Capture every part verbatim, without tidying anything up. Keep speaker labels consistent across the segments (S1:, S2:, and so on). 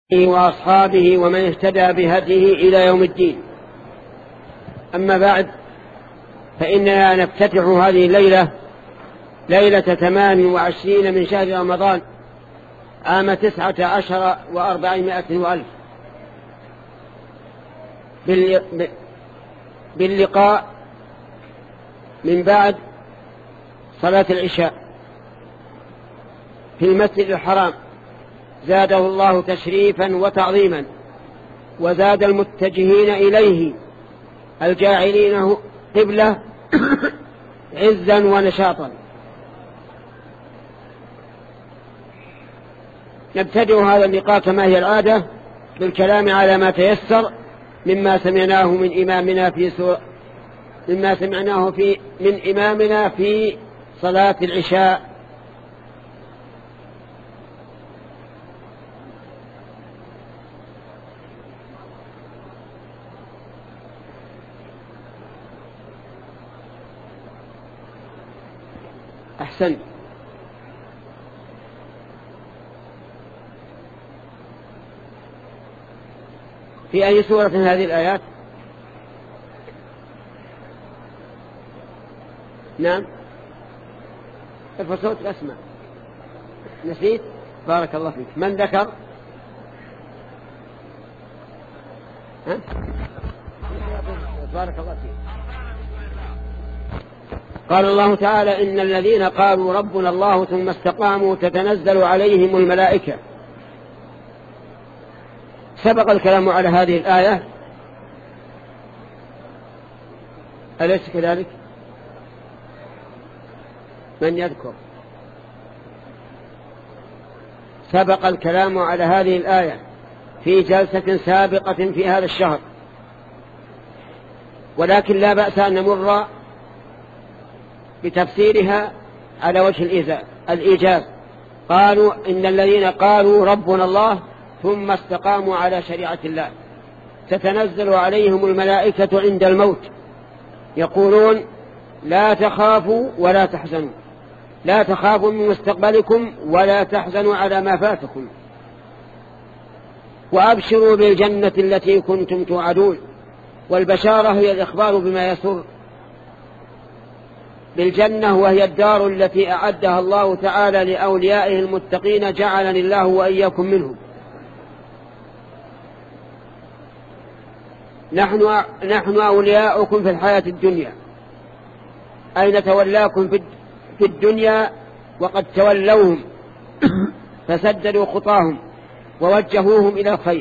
S1: وأصحابه ومن اهتدى بهديه إلى يوم الدين. أما بعد، فإننا نفتتح هذه الليلة ليلة ثمان وعشرين من شهر رمضان عام تسعة عشر وأربعمائة وألف باللقاء من بعد صلاة العشاء في المسجد الحرام، زاده الله تشريفا وتعظيما، وزاد المتجهين إليه الجاعلينه قبلة عزا ونشاطا. نبتدئ هذا اللقاء كما هي العادة بالكلام على ما تيسر مما سمعناه من إمامنا في سورة مما سمعناه في من إمامنا في صلاة العشاء. أحسن. في أي سورة هذه الآيات؟ نعم، ارفع صوت الأسماء. نسيت؟ بارك الله فيك. من ذكر؟ ها؟ بارك الله فيك. قال الله تعالى: إن الذين قالوا ربنا الله ثم استقاموا تتنزل عليهم الملائكة. سبق الكلام على هذه الآية، أليس كذلك؟ من يذكر؟ سبق الكلام على هذه الآية في جلسة سابقة في هذا الشهر، ولكن لا بأس أن نمر بتفسيرها على وجه الإيجاز. قالوا إن الذين قالوا ربنا الله ثم استقاموا على شريعة الله تتنزل عليهم الملائكة عند الموت يقولون: لا تخافوا ولا تحزنوا، لا تخافوا من مستقبلكم ولا تحزنوا على ما فاتكم، وأبشروا بالجنة التي كنتم توعدون. والبشارة هي الإخبار بما يسر بالجنة، وهي الدار التي أعدها الله تعالى لأوليائه المتقين، جعلني الله وإياكم منهم. نحن, نحن أولياؤكم في الحياة الدنيا، أي نتولاكم في الدنيا، وقد تولوهم فسددوا خطاهم ووجهوهم إلى الخير،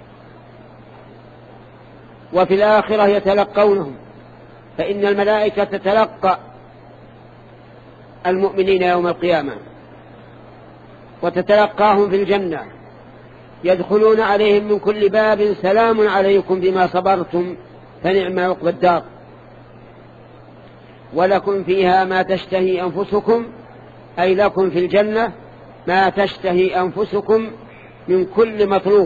S1: وفي الآخرة يتلقونهم، فإن الملائكة تتلقى المؤمنين يوم القيامة وتتلقاهم في الجنة، يدخلون عليهم من كل باب: سلام عليكم بما صبرتم فنعم عقبى الدار، ولكم فيها ما تشتهي أنفسكم، أي لكم في الجنة ما تشتهي أنفسكم من كل مطلوب،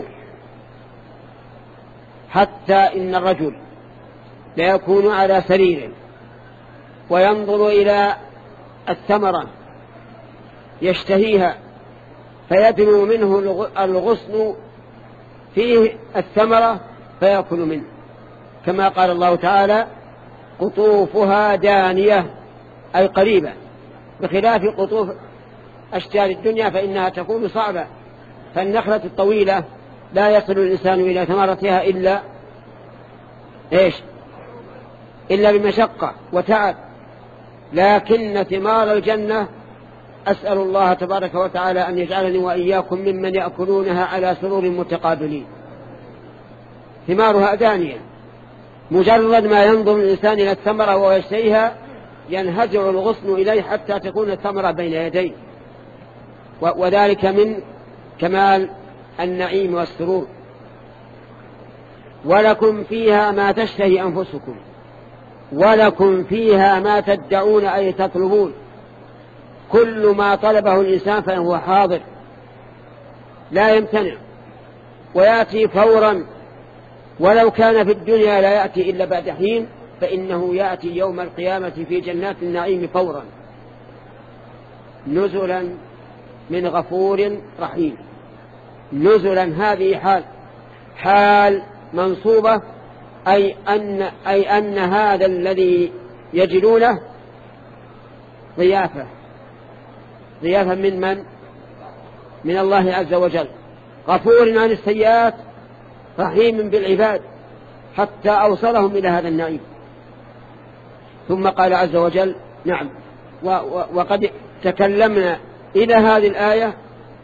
S1: حتى إن الرجل ليكون على سريره وينظر إلى الثمرة يشتهيها فيدنو منه الغصن فيه الثمرة فيأكل منه، كما قال الله تعالى: قطوفها دانية، أي قريبة، بخلاف قطوف أشجار الدنيا فإنها تكون صعبة. فالنخلة الطويلة لا يصل الإنسان إلى ثمرتها إلا إيش؟ إلا بمشقة وتعب، لكن ثمار الجنة أسأل الله تبارك وتعالى أن يجعلني وإياكم ممن يأكلونها على سرور متقابلين. ثمارها دانية، مجرد ما ينظر الإنسان إلى الثمرة ويشتهيها ينهزع الغصن إليه حتى تكون الثمرة بين يديه، وذلك من كمال النعيم والسرور. ولكم فيها ما تشتهي أنفسكم، ولكم فيها ما تدعون، أي تطلبون. كل ما طلبه الإنسان فهو حاضر لا يمتنع ويأتي فورا، ولو كان في الدنيا لا يأتي إلا بعد حين، فإنه يأتي يوم القيامة في جنات النعيم فورا، نزلا من غفور رحيم. نزلا هذه حال حال منصوبة، أي أن, أي أن هذا الذي يجدونه ضيافة ضيافة من من؟ من الله عز وجل، غفور عن السيئات رحيم بالعباد، حتى أوصلهم إلى هذا النعيم. ثم قال عز وجل: نعم، وقد تكلمنا إلى هذه الآية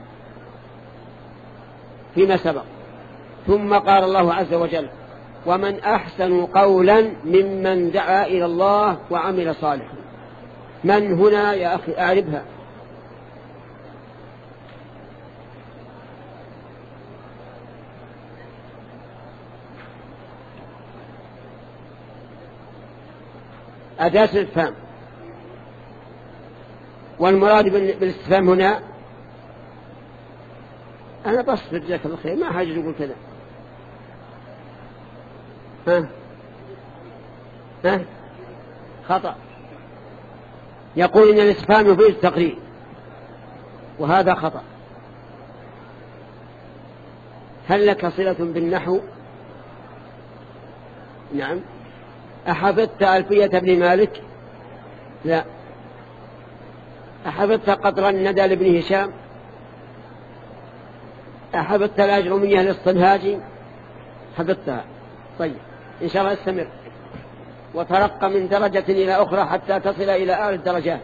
S1: فيما سبق. ثم قال الله عز وجل: ومن أحسن قولا ممن دعا إلى الله وعمل صالحا. من هنا يا أخي أعربها؟ أداة الاستفهام، والمراد بالاستفهام هنا أنا بصفر جزاك الله خير، ما حاجة يقول كذا. ها ها خطأ. يقول إن الاستفهام يفيد التقرير، وهذا خطأ. هل لك صلة بالنحو؟ نعم. أحفظت ألفية ابن مالك؟ لا. أحفظت قطر الندى لابن هشام؟ أحفظت الأجرمية للصنهاجي؟ حفظتها. طيب، إن شاء الله استمر وترقى من درجة إلى أخرى حتى تصل إلى أعلى الدرجات.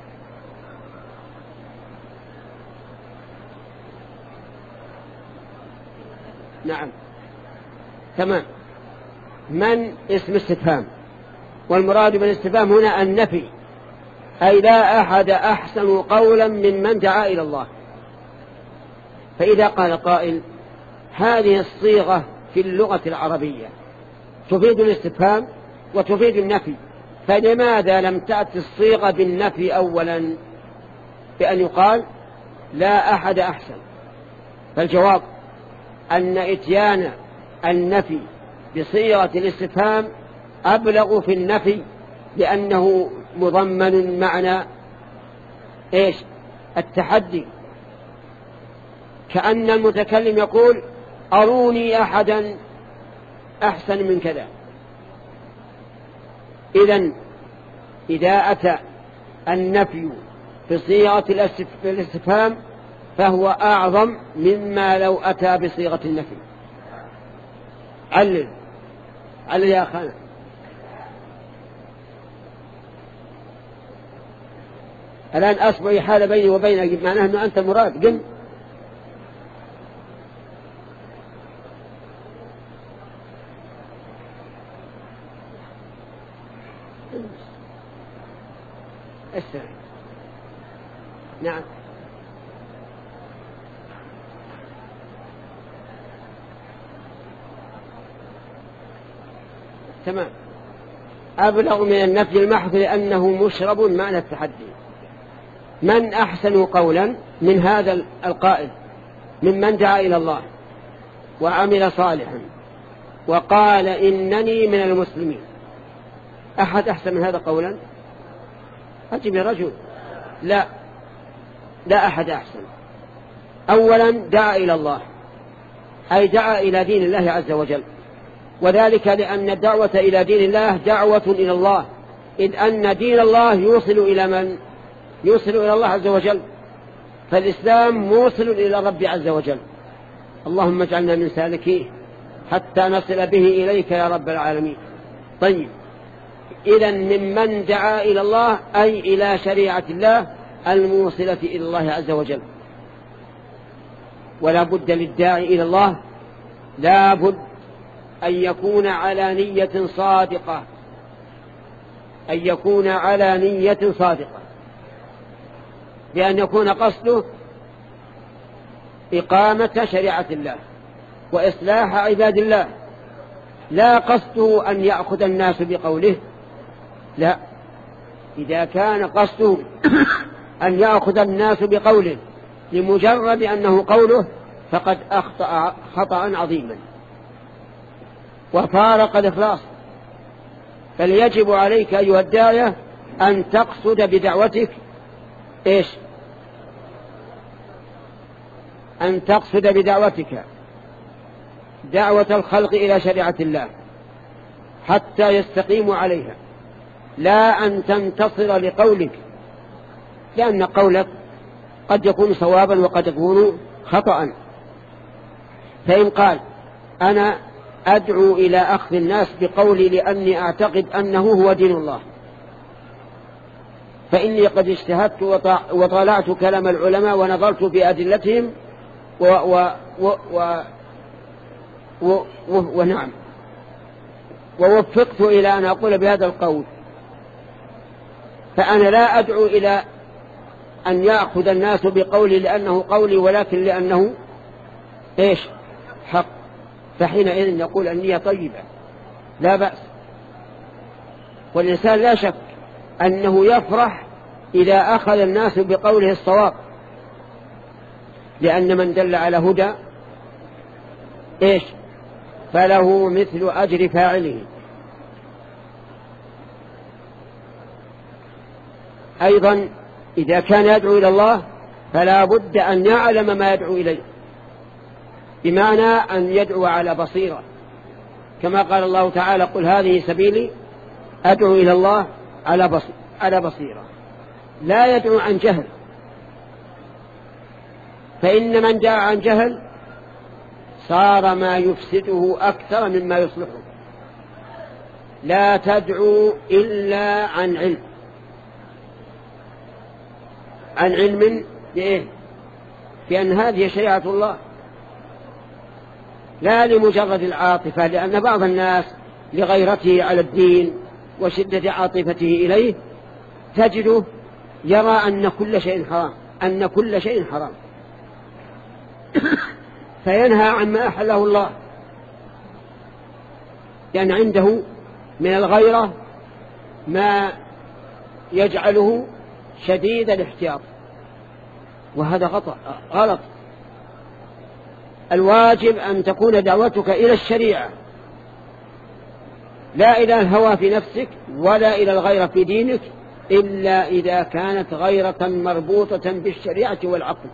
S1: نعم تمام. من اسم استفهام، والمراد بالاستفهام هنا النفي، أي لا أحد أحسن قولا ممن دعا إلى الله. فإذا قال قائل: هذه الصيغة في اللغة العربية تفيد الاستفهام وتفيد النفي، فلماذا لم تأتي الصيغة بالنفي أولا بأن يقال لا أحد أحسن؟ فالجواب أن إتيان النفي بصيغة الاستفهام أبلغ في النفي، لأنه مضمن معنى إيش؟ التحدي، كأن المتكلم يقول: أروني أحدا أحسن من كذا. إذن إذا أتى النفي بصيغة الاستفهام فهو أعظم مما لو أتى بصيغة النفي. علل علل يا أخانا. الآن أصبع حال بيني وبينك، معناه أنه أنت مراد. قم. استمع. نعم تمام. أبلغ من النفي المحض لأنه مشرب معنى التحدي. من أحسن قولا من هذا القائل ممن دعا إلى الله وعمل صالحا وقال إنني من المسلمين؟ أحد أحسن من هذا قولا؟ أجب يا رجل. لا لا أحد أحسن. أولا دعا إلى الله، أي دعا إلى دين الله عز وجل، وذلك لأن الدعوة إلى دين الله دعوة إلى الله، إذ أن دين الله يوصل إلى من؟ يوصل إلى الله عز وجل، فالإسلام موصل إلى الرب عز وجل. اللهم اجعلنا من سالكيه حتى نصل به إليك يا رب العالمين. طيب، إذن ممن دعا إلى الله أي إلى شريعة الله الموصلة إلى الله عز وجل. ولا بد للداعي إلى الله لا بد أن يكون على نية صادقة، أن يكون على نية صادقة، بأن يكون قصده إقامة شريعة الله وإصلاح عباد الله، لا قصده أن يأخذ الناس بقوله. لا، إذا كان قصده أن يأخذ الناس بقوله لمجرد أنه قوله فقد أخطأ خطأ عظيما وفارق الإخلاص. فليجب عليك أيها الداعية أن تقصد بدعوتك إيش؟ أن تقصد بدعوتك دعوة الخلق إلى شريعة الله حتى يستقيموا عليها، لا أن تنتصر لقولك، لأن قولك قد يكون صوابا وقد يكون خطأ. فإن قال أنا أدعو إلى أخذ الناس بقولي لأني أعتقد أنه هو دين الله، فإني قد اجتهدت وطالعت كلام العلماء ونظرت بأدلتهم و و و و و و ونعم ووفقت إلى أن أقول بهذا القول، فأنا لا أدعو إلى أن يأخذ الناس بقولي لأنه قولي، ولكن لأنه إيش حق، فحينئذ نقول النية طيبة لا بأس. والإنسان لا شك أنه يفرح إذا أخذ الناس بقوله الصواب، لأن من دل على هدى إيش فله مثل أجر فاعله. أيضا إذا كان يدعو إلى الله فلا بد أن يعلم ما يدعو إليه، بمعنى أن يدعو على بصيرة، كما قال الله تعالى قل هذه سبيلي أدعو إلى الله على بصيرة، لا يدعو عن جهل، فإن من دعا عن جهل صار ما يفسده أكثر مما يصلحه. لا تدعو إلا عن علم، عن علم بإيه؟ بأن هذه شريعة الله، لا لمجرد العاطفة، لأن بعض الناس لغيرته على الدين وشدة عاطفته إليه تجده يرى أن كل شيء حرام، أن كل شيء حرام فينهى عما أحله الله، لأن عنده من الغيرة ما يجعله شديد الاحتياط، وهذا خطأ غلط. الواجب أن تكون دعوتك إلى الشريعة، لا إلى الهوى في نفسك ولا إلى الغيرة في دينك، إلا إذا كانت غيرة مربوطة بالشريعة والعقل.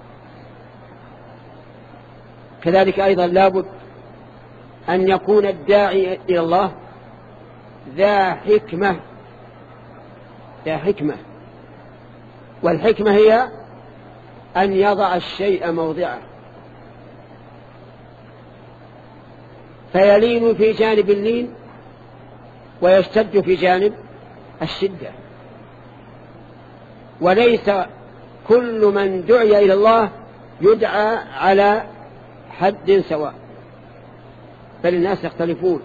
S1: كذلك أيضا لابد أن يكون الداعي إلى الله ذا حكمة، ذا حكمة، والحكمة هي أن يضع الشيء موضعه، فيلين في جانب اللين ويشتد في جانب الشدة. وليس كل من دعي إلى الله يدعى على حد سواء، بل الناس يختلفون.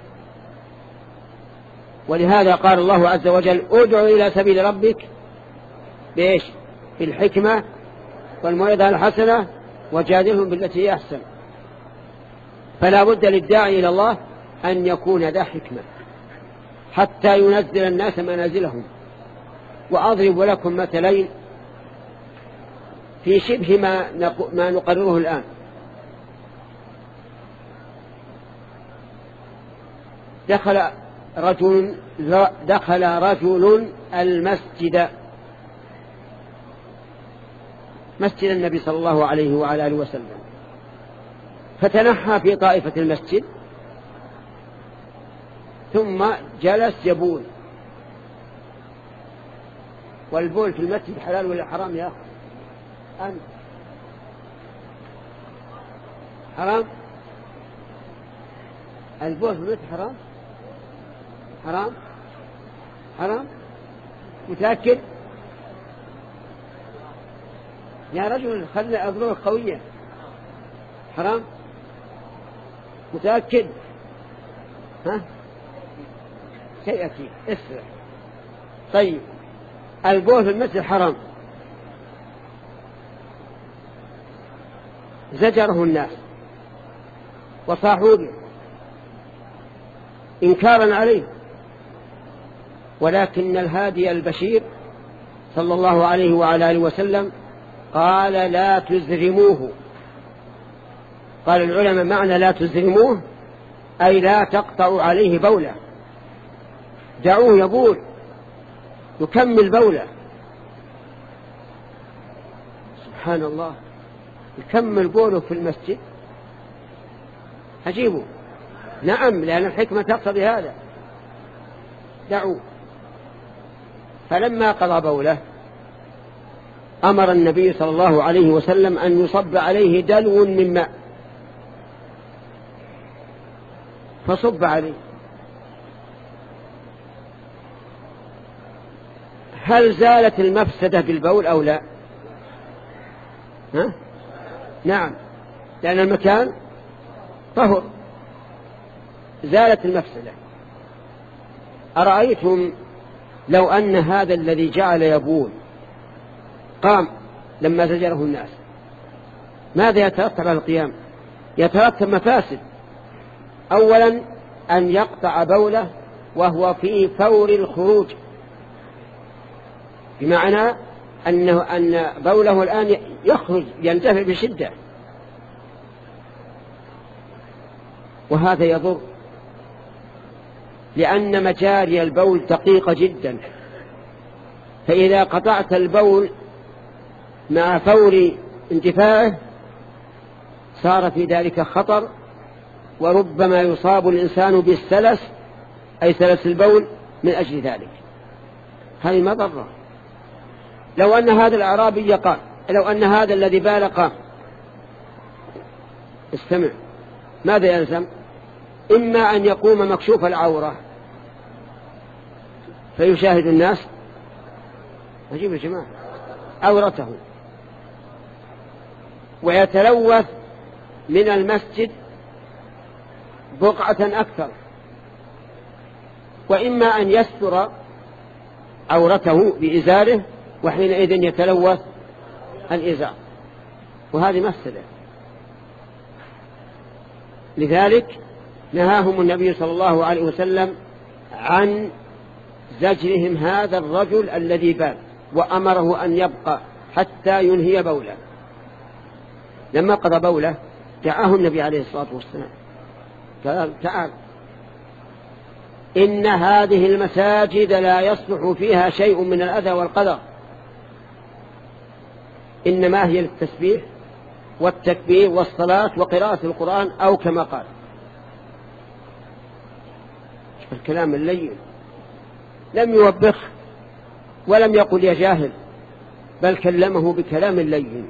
S1: ولهذا قال الله عز وجل ادع إلى سبيل ربك بإيش؟ بالحكمة والموعظة الحسنة وجادلهم بالتي هي أحسن. فلا بد للداعي إلى الله أن يكون ذا حكمة حتى ينزل الناس منازلهم. وأضرب لكم مثلين في شبه ما ما نقرره الآن. دخل رجل دخل رجل المسجد، مسجد النبي صلى الله عليه وعلى آله وسلم، فتنحى في طائفة المسجد ثم جلس يبول. والبول في المسجد حلال ولا حرام يا أخي؟ أنت حرام؟ البول في المسجد حرام؟ حرام؟ حرام؟ متأكد؟ يا رجل خلي أضربك قوية. حرام؟ متأكد؟ ها؟ شيء أكيد. اسرع. طيب البول في المسجد حرام، زجره الناس وصاحوا به إنكارا عليه، ولكن الهادي البشير صلى الله عليه وعلى آله وسلم قال لا تزرموه. قال العلماء معنى لا تزرموه أي لا تقطعوا عليه بوله، دعوه يبول يكمل بوله. سبحان الله. يكمل بوله في المسجد أجيبه. نعم، لأن الحكمة تقتضي هذا. دعوه. فلما قضى بوله أمر النبي صلى الله عليه وسلم أن يصب عليه دلو من ماء، فصب عليه. هل زالت المفسدة بالبول أو لا؟ ها؟ نعم، لأن المكان طهر، زالت المفسدة. أرأيتم لو أن هذا الذي جعل يبول قام لما زجره الناس، ماذا يترتب على القيام؟ يترتب مفاسد. أولا أن يقطع بوله وهو في فور الخروج، بمعنى أنه أن بوله الآن يخرج ينتفع بشدة، وهذا يضر، لأن مجاري البول دقيقة جدا، فإذا قطعت البول مع فور انتفاعه صار في ذلك خطر، وربما يصاب الإنسان بالسلس، أي سلس البول، من أجل ذلك. هذه مضرة. لو أن هذا الأعرابي قام، لو أن هذا الذي بال قام، استمع، ماذا يلزم؟ إما أن يقوم مكشوف العورة فيشاهد الناس، عجيب يا جماعة، عورته، ويتلوث من المسجد بقعة أكثر، وإما أن يستر عورته بإزاره، وحينئذ يتلوث الإزار، وهذه مفسدة. لذلك نهاهم النبي صلى الله عليه وسلم عن زجرهم هذا الرجل الذي بال، وأمره أن يبقى حتى ينهي بوله. لما قضى بوله دعاه النبي عليه الصلاة والسلام، قال: تعال، إن هذه المساجد لا يصلح فيها شيء من الأذى والقدر، إنما هي للتسبيح والتكبير والصلاة وقراءة القرآن، أو كما قال. الكلام اللين، لم يوبخ ولم يقل يا جاهل، بل كلمه بكلام اللين.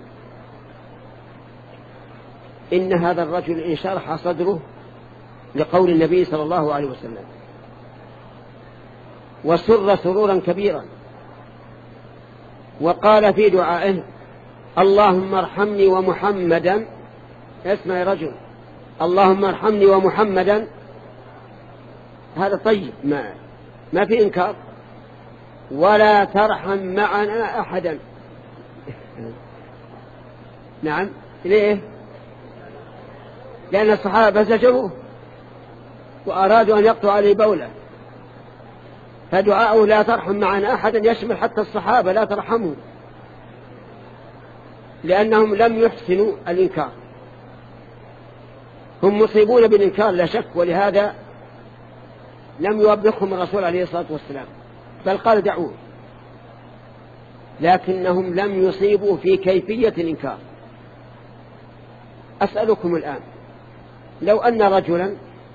S1: إن هذا الرجل إن شرح صدره لقول النبي صلى الله عليه وسلم وسر سرورا كبيرا، وقال في دعائه: اللهم ارحمني ومحمدا. اسمع يا رجل، اللهم ارحمني ومحمدا، هذا طيب، ما ما في إنكار. ولا ترحم معنا أحدا. نعم، ليه؟ لأن الصحابة زجروه وأرادوا أن يقطعوا عليه بوله، فدعاؤه لا ترحم معنا أحدا يشمل حتى الصحابة، لا ترحموا، لأنهم لم يحسنوا الإنكار. هم مصيبون بالإنكار لا شك، ولهذا لم يوبخهم الرسول عليه الصلاة والسلام، بل قال دعوه، لكنهم لم يصيبوا في كيفية الإنكار. أسألكم الآن، لو أن رجلا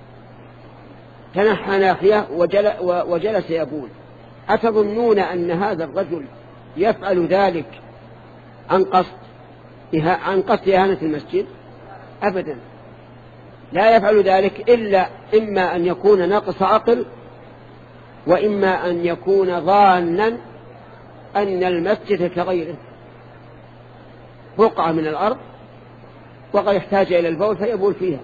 S1: تنحى ناحية وجلس يبول، أتظنون أن هذا الرجل يفعل ذلك عن قصد عن قصد إهانة المسجد؟ أبدا، لا يفعل ذلك إلا إما أن يكون ناقص عقل، وإما أن يكون ظانا أن المسجد كغيره بقعة من الأرض وقد يحتاج إلى البول فيبول فيها.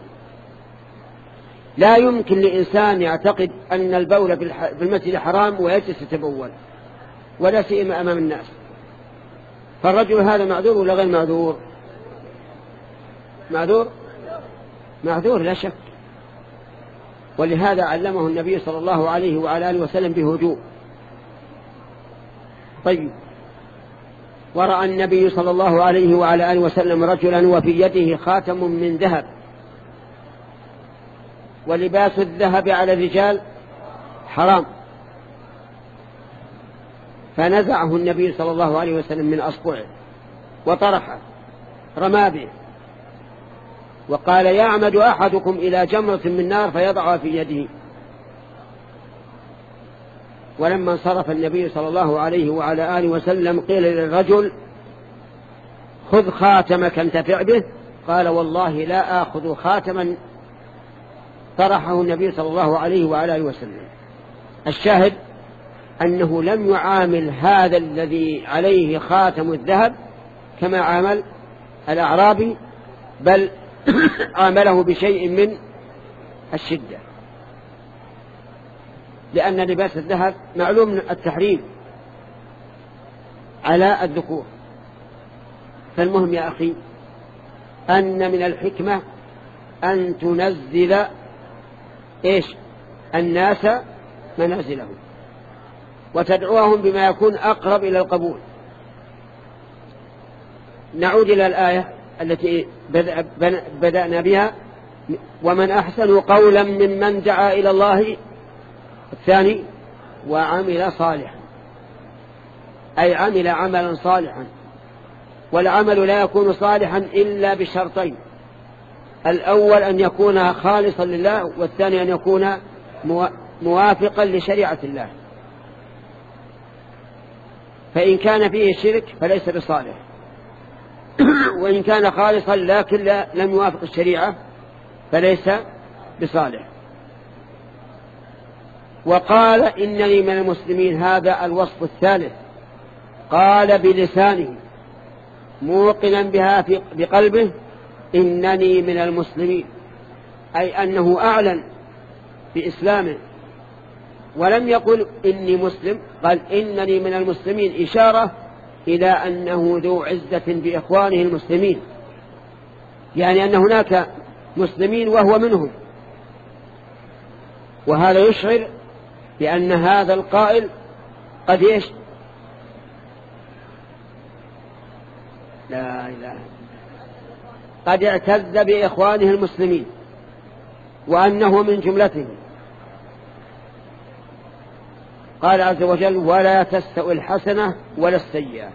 S1: لا يمكن لإنسان يعتقد أن البول في المسجد حرام ويجلس يتبول، ولا سيما أمام الناس. فالرجل هذا معذور ولا غير معذور؟ معذور معذور لا شك. ولهذا علمه النبي صلى الله عليه وعلى آله وسلم بهدوء. طيب، ورأى النبي صلى الله عليه وعلى آله وسلم رجلا وفي يده خاتم من ذهب، ولباس الذهب على الرجال حرام، فنزعه النبي صلى الله عليه وسلم من أصبعه وطرحه، رمى به، وقال يعمد أحدكم إلى جمرة من نار فيضعها في يده. ولما انصرف النبي صلى الله عليه وعلى آله وسلم قيل للرجل خذ خاتمك انتفع به، قال والله لا آخذ خاتما طرحه النبي صلى الله عليه وعلى آله وسلم. الشاهد أنه لم يعامل هذا الذي عليه خاتم الذهب كما عامل الأعرابي، بل عامله بشيء من الشدة، لأن لباس الذهب معلوم التحريم على الذكور. فالمهم يا أخي أن من الحكمة أن تنزل إيش الناس منازلهم وتدعوهم بما يكون أقرب إلى القبول. نعود إلى الآية التي بدأنا بها: ومن أحسن قولا ممن دعا إلى الله. الثاني: وعمل صالحا، أي عمل عملا صالحا. والعمل لا يكون صالحا إلا بشرطين: الأول أن يكون خالصا لله، والثاني أن يكون موافقا لشريعة الله. فإن كان فيه شرك فليس بصالح، وإن كان خالصا لكن لم يوافق الشريعة فليس بصالح. وقال إنني من المسلمين، هذا الوصف الثالث. قال بلسانه موقنا بها في بقلبه إنني من المسلمين، أي أنه أعلن بإسلامه، ولم يقل إني مسلم، قال إنني من المسلمين، إشارة إلى أنه ذو عزة بإخوانه المسلمين، يعني أن هناك مسلمين وهو منهم. وهذا يشعر بأن هذا القائل قد إيش لا إله قد اعتز بإخوانه المسلمين وأنه من جملتهم. قال عز وجل: ولا تستوي الحسنة ولا السيئة.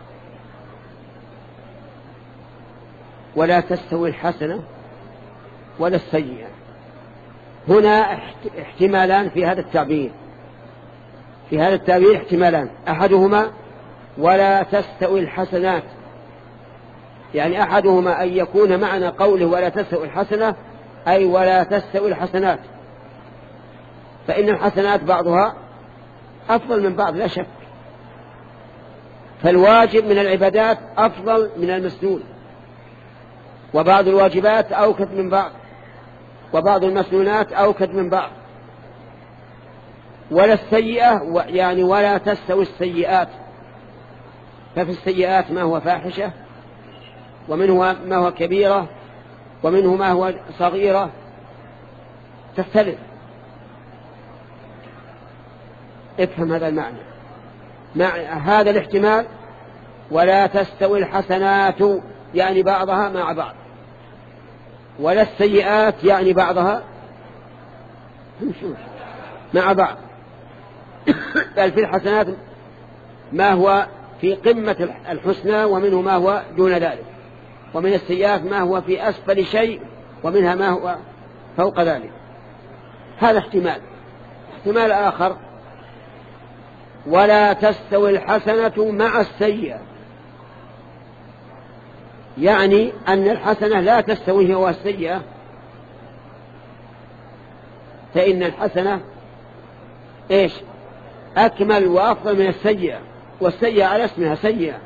S1: ولا تستوي الحسنة ولا السيئة، هنا احتمالان في هذا التعبير. في هذا التعبير احتمالان: أحدهما ولا تستوي الحسنات، يعني أحدهما أن يكون معنى قوله ولا تستوي الحسنة أي ولا تستوي الحسنات، فإن الحسنات بعضها أفضل من بعض لا شك، فالواجب من العبادات أفضل من المسنون، وبعض الواجبات أوكد من بعض، وبعض المسنونات أوكد من بعض. ولا السيئة يعني ولا تستوي السيئات، ففي السيئات ما هو فاحشة، ومنه ما هو كبيرة، ومنه ما هو صغيرة، تختلف. افهم هذا المعنى مع هذا الاحتمال: ولا تستوي الحسنات يعني بعضها مع بعض، ولا السيئات يعني بعضها مع بعض. بل في الحسنات ما هو في قمة الحسنى، ومنه ما هو دون ذلك، ومن السيئات ما هو في أسفل شيء، ومنها ما هو فوق ذلك. هذا احتمال. احتمال آخر: ولا تستوي الحسنة مع السيئة، يعني أن الحسنة لا تستوي هو السيئة، فإن الحسنة إيش أكمل وأفضل من السيئة، والسيئة على اسمها سيئة.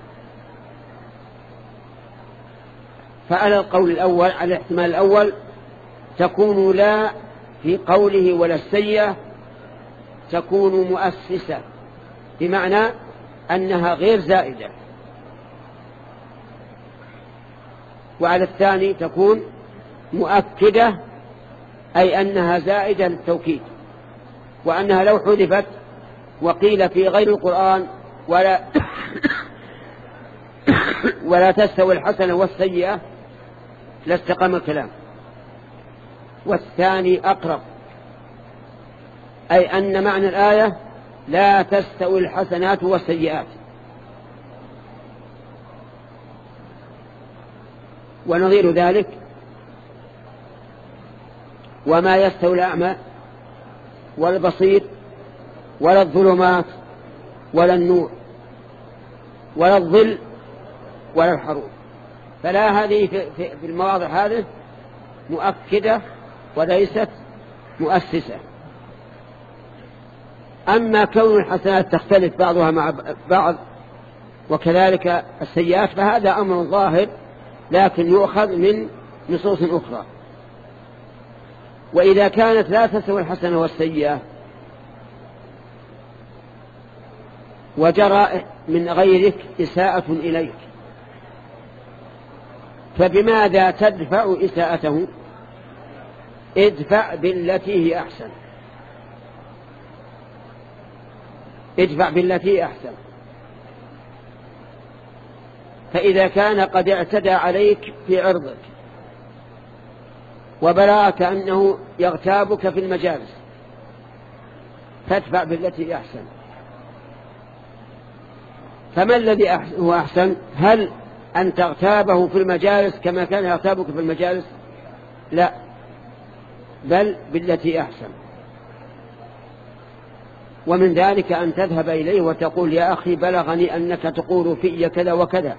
S1: فعلى القول الأول، على الاحتمال الأول، تكون لا في قوله ولا السيئة تكون مؤسسة، بمعنى أنها غير زائدة. وعلى الثاني تكون مؤكدة، أي أنها زائدة للتوكيد، وأنها لو حذفت وقيل في غير القرآن ولا ولا تستوي الحسنة والسيئة لاستقام الكلام. والثاني أقرب، أي أن معنى الآية لا تستوي الحسنات والسيئات. ونظير ذلك وما يستوي الأعمى والبصير ولا الظلمات ولا النور ولا الظل ولا الحروب. فلا هذه في المواضع هذه مؤكدة وليست مؤسسة. أما كون الحسنات تختلف بعضها مع بعض وكذلك السيئات فهذا أمر ظاهر لكن يؤخذ من نصوص أخرى. وإذا كانت لا تسوي الحسنة والسيئة وجرى من غيرك إساءة إليك فبماذا تدفع إساءته؟ ادفع بالتي هي أحسن، ادفع بالتي هي أحسن. فإذا كان قد اعتدى عليك في عرضك وبلغك أنه يغتابك في المجالس فادفع بالتي هي أحسن. فما الذي هو أحسن؟ هل أن تغتابه في المجالس كما كان يغتابك في المجالس؟ لا، بل بالتي أحسن. ومن ذلك أن تذهب إليه وتقول يا أخي بلغني أنك تقول في كذا وكذا،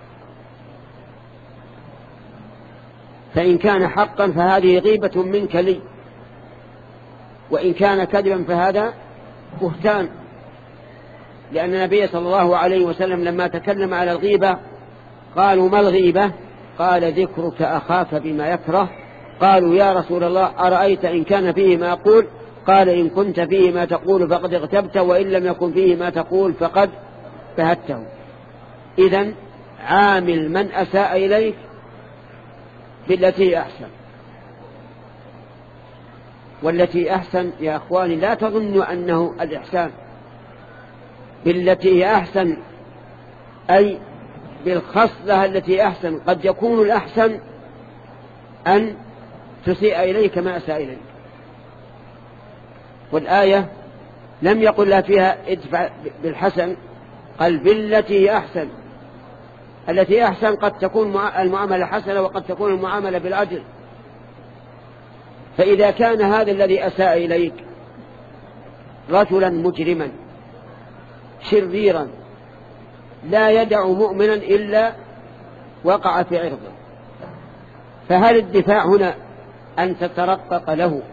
S1: فإن كان حقا فهذه غيبة منك لي، وإن كان كذبا فهذا بهتان. لأن النبي صلى الله عليه وسلم لما تكلم على الغيبة قالوا ما الغيبة؟ قال ذكرك أخاك بما يكره. قالوا يا رسول الله أرأيت إن كان فيه ما أقول؟ قال إن كنت فيه ما تقول فقد اغتبت، وإن لم يكن فيه ما تقول فقد بهته. إذن عامل من أساء إليك بالتي أحسن. والتي أحسن يا أخواني لا تظن أنه الإحسان، بالتي هي أحسن أي بالخصلة التي أحسن. قد يكون الأحسن أن تسيء إليك ما أساء إليك. والآية لم يقل لا فيها ادفع بالحسن، قال بالتي هي أحسن. التي أحسن قد تكون المعاملة حسنة وقد تكون المعاملة بالعدل. فإذا كان هذا الذي أساء إليك رجلا مجرما شريرا لا يدع مؤمنا إلا وقع في عرضه، فهل الدفاع هنا أن تترقق له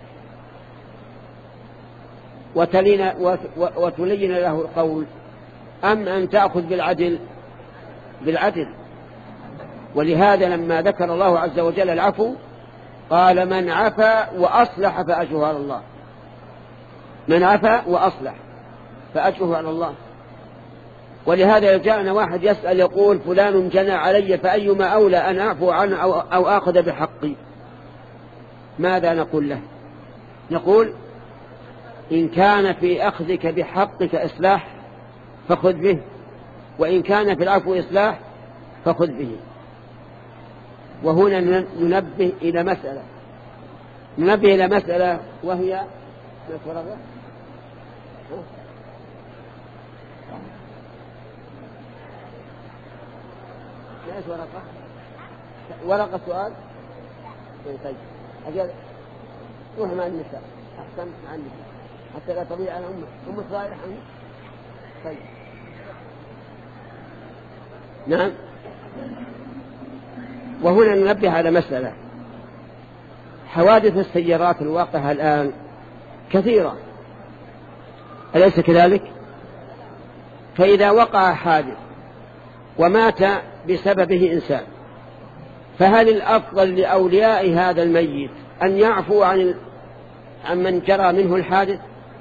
S1: وتلين, وتلين له القول، أم أن تأخذ بالعدل؟ بالعدل. ولهذا لما ذكر الله عز وجل العفو قال من عفا وأصلح فأجره على الله. من عفا وأصلح فأجره على الله. ولهذا جاءنا واحد يسأل يقول فلان جنى علي فأيما أولى أن أعفو عنه أو, أو آخذ بحقي؟ ماذا نقول له؟ نقول إن كان في أخذك بحقك إصلاح فخذ به، وإن كان في العفو إصلاح فخذ به. وهنا ننبه إلى مسألة ننبه إلى مسألة وهي ليش ورقة؟ ورقة سؤال؟ طيب أجل روح مع النساء أحسن مع النساء حتى لا تضيع على أمة أم صالح. طيب نعم. وهنا ننبه على مسألة. حوادث السيارات الواقعة الآن كثيرة أليس كذلك؟ فإذا وقع حادث ومات بسببه إنسان فهل الأفضل لأولياء هذا الميت أن يعفو عن عن من جرى منه الحادث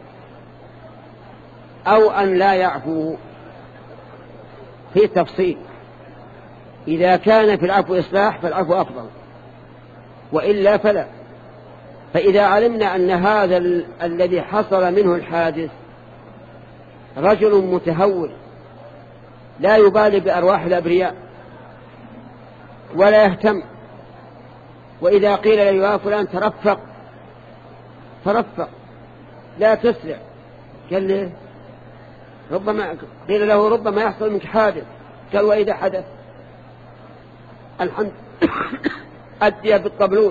S1: أو أن لا يعفو؟ في تفصيل. إذا كان في العفو إصلاح فالعفو أفضل، وإلا فلا. فإذا علمنا أن هذا ال... الذي حصل منه الحادث رجل متهور لا يبالي بأرواح الأبرياء ولا يهتم، وإذا قيل له يا فلان ترفق ترفق لا تسرع، قال له ربما قيل له ربما يحصل منك حادث، قال وإذا حدث الحمد أدي بالطبلون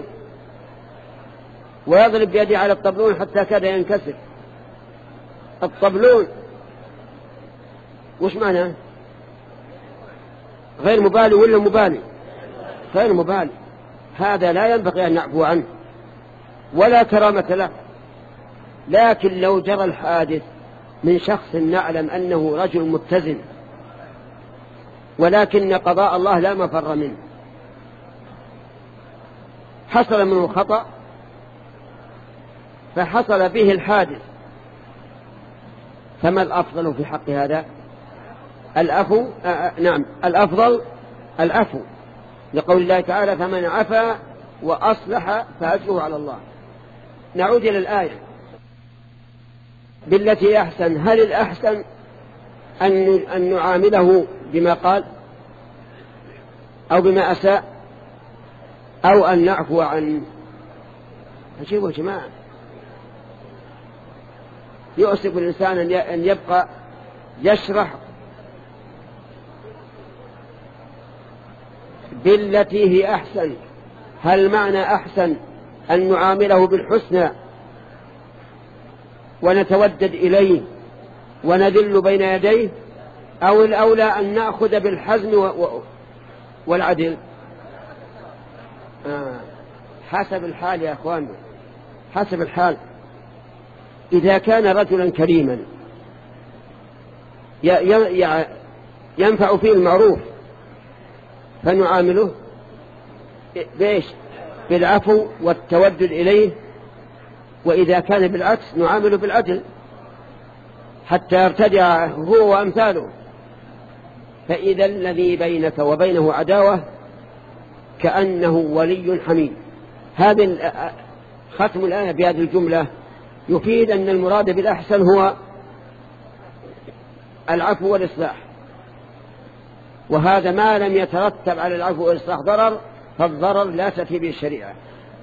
S1: ويضرب بيده على الطبلون حتى كاد ينكسر. الطبلون وش معناه؟ غير مبالي ولا مبالي؟ غير مبالي. هذا لا ينبغي أن نعفو عنه ولا كرامة له. لكن لو جرى الحادث من شخص نعلم أنه رجل متزن ولكن قضاء الله لا مفر منه، حصل منه خطأ فحصل به الحادث، فما الأفضل في حق هذا؟ العفو. آه نعم الأفضل العفو، لقول الله تعالى فمن عفا وأصلح فأجره على الله. نعود إلى الآية بالتي أحسن. هل الأحسن أن أن نعامله بما قال أو بما أساء أو أن نعفو عنه؟ أجيبوا يا جماعة. يؤسف الإنسان أن يبقى يشرح بالتي هي أحسن. هل معنى أحسن أن نعامله بالحسنى ونتودد إليه ونذل بين يديه، أو الأولى أن نأخذ بالحزم والعدل؟ آه. حسب الحال يا أخوان، حسب الحال. إذا كان رجلا كريما ينفع فيه المعروف فنعامله بإيش؟ بالعفو والتودد إليه. وإذا كان بالعكس نعامله بالعدل حتى يرتدع هو وأمثاله. فإذا الذي بينك وبينه عداوة كأنه ولي حميم. هذا ختم الآية بهذه الجملة يفيد أن المراد بالأحسن هو العفو والإصلاح، وهذا ما لم يترتب على العفو والإصلاح ضرر، فالضرر لا تأتي به الشريعة.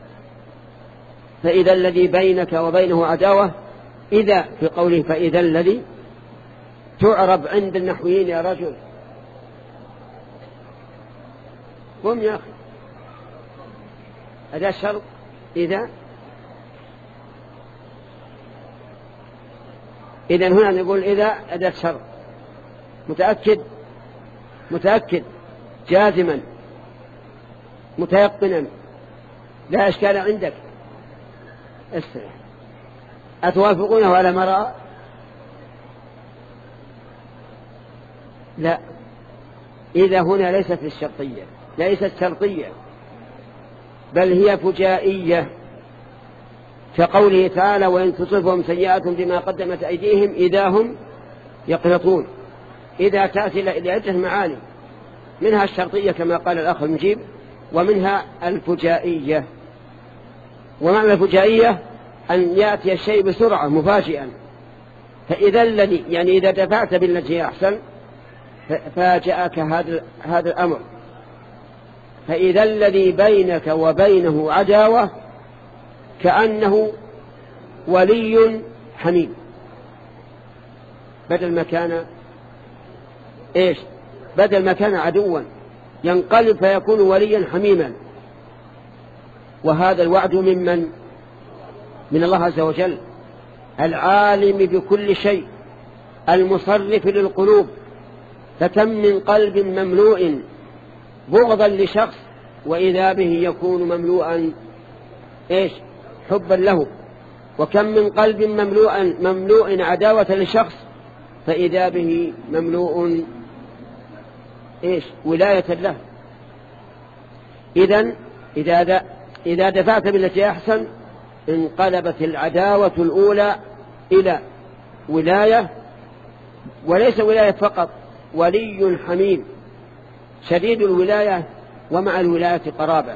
S1: فإذا الذي بينك وبينه عداوة، إذا في قوله فإذا الذي تعرب عند النحويين يا رجل. قم يا أخي. هذا الشرط. إذا إذا هنا نقول إذا أداة شرط. متأكد متأكد جازما متيقنا لا إشكال عندك. استرح. أتوافقونه على ما رأى؟ لا. إذا هنا ليست الشرطية، ليست شرطية بل هي فجائية، كقوله تعالى وإن تصبهم سيئات بما قدمت أيديهم إذا هم يقنطون. إذا تأتي لعدة معاني، منها الشرطية كما قال الأخ المجيب، ومنها الفجائية. ومعنى الفجائية أن يأتي الشيء بسرعة مفاجئا. فإذا الذي يعني إذا دفعت بالتي أحسن فاجأك هذا هذا الأمر. فإذا الذي بينك وبينه عداوة كأنه ولي حميم، بدل ما كان إيش؟ بدل ما كان عدوا ينقلب فيكون وليا حميما. وهذا الوعد ممن؟ من الله عز وجل العالم بكل شيء المصرف للقلوب. فكم من قلب مملوء بغضا لشخص وإذا به يكون مملوءا إيش؟ حبا له. وكم من قلب مملوء مملوء عداوة لشخص فإذا به مملوء إيش؟ ولاية له. إذن إذا إذا دفعت بالتي أحسن انقلبت العداوة الأولى إلى ولاية، وليس ولاية فقط، ولي حميم شديد الولاية ومع الولاية قرابة.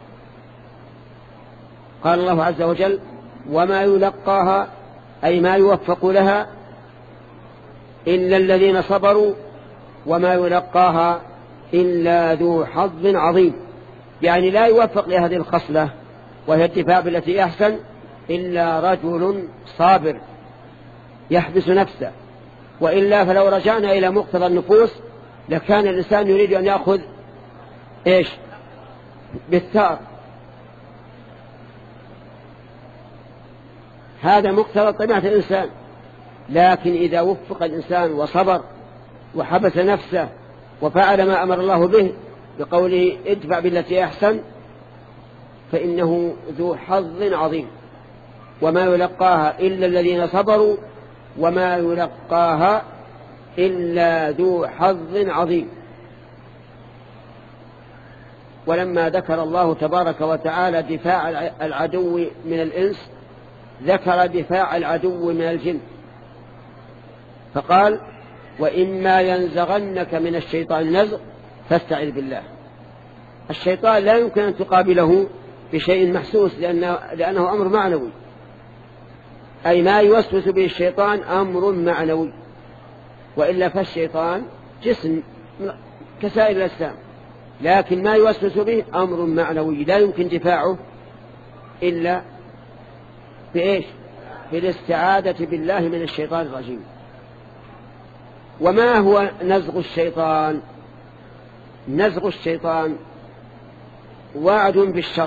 S1: قال الله عز وجل وما يلقاها أي ما يوفق لها إلا الذين صبروا وما يلقاها إلا ذو حظ عظيم. يعني لا يوفق لهذه الخصلة وهي الدفاع بالتي أحسن إلا رجل صابر يحبس نفسه. وإلا فلو رجعنا إلى مقتضى النفوس لكان الإنسان يريد أن يأخذ إيش؟ بالثار. هذا مقتضى طبيعة الإنسان، لكن إذا وفق الإنسان وصبر وحبس نفسه وفعل ما أمر الله به بقوله ادفع بالتي أحسن فإنه ذو حظ عظيم، وما يلقاها إلا الذين صبروا وما يلقاها إلا ذو حظ عظيم. ولما ذكر الله تبارك وتعالى دفاع العدو من الإنس ذكر دفاع العدو من الجن، فقال وإما ينزغنك من الشيطان نزغ فاستعذ بالله. الشيطان لا يمكن أن تقابله بشيء محسوس لأنه, لأنه أمر معنوي، أي ما يوسوس به الشيطان أمر معنوي، وإلا فالشيطان جسم كسائر الأجسام، لكن ما يوسوس به أمر معنوي لا يمكن دفاعه إلا بإيش؟ بالاستعاذة بالله من الشيطان الرجيم. وما هو نزغ الشيطان؟ نزغ الشيطان وعد بالشر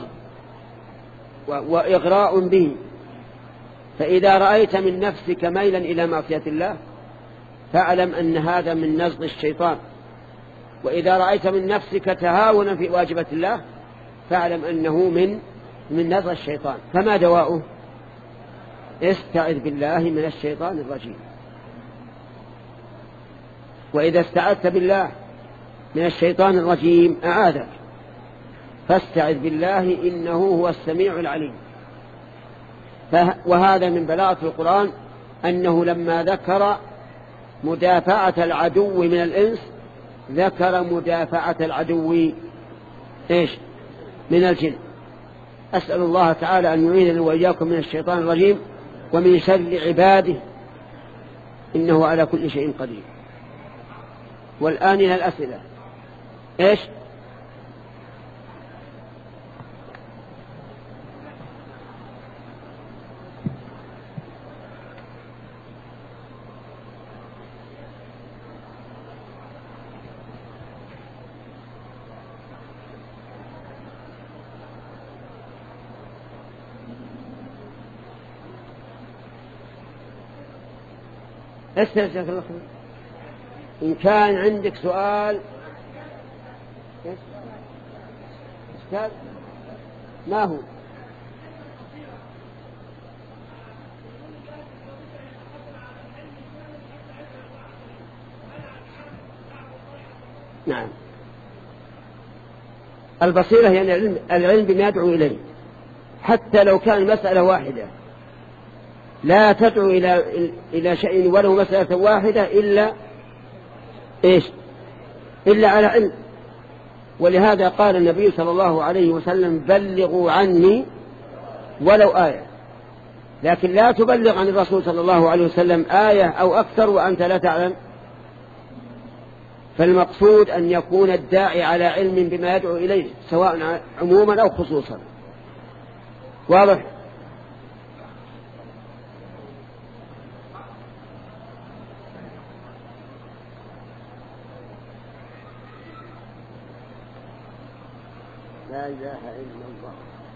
S1: وإغراء به، فإذا رأيت من نفسك ميلا إلى معصية الله فاعلم أن هذا من نزغ الشيطان، وإذا رأيت من نفسك تهاونا في واجبات الله فاعلم أنه من من نزغ الشيطان. فما دواؤه؟ استعذ بالله من الشيطان الرجيم. وإذا استعذت بالله من الشيطان الرجيم أعاذك، فاستعذ بالله إنه هو السميع العليم. وهذا من بلاغة القرآن أنه لما ذكر مدافعة العدو من الإنس ذكر مدافعة العدو إيش؟ من الجن. أسأل الله تعالى أن يعيننا وإياكم من الشيطان الرجيم ومن شر عباده إنه على كل شيء قدير. والآن إلى الأسئلة. إيش؟ استرجع الله. إن كان عندك سؤال أستاذ ما هو؟ نعم، البصيرة يعني العلم, العلم بما يدعو إليه، حتى لو كان مسألة واحدة لا تدعو إلى إلى شيء ولو مسألة واحدة إلا إيش؟ إلا على علم. ولهذا قال النبي صلى الله عليه وسلم بلغوا عني ولو آية، لكن لا تبلغ عن الرسول صلى الله عليه وسلم آية أو أكثر وأنت لا تعلم. فالمقصود أن يكون الداعي على علم بما يدعو إليه سواء عموما أو خصوصا. واضح؟ لا إله إلا الله.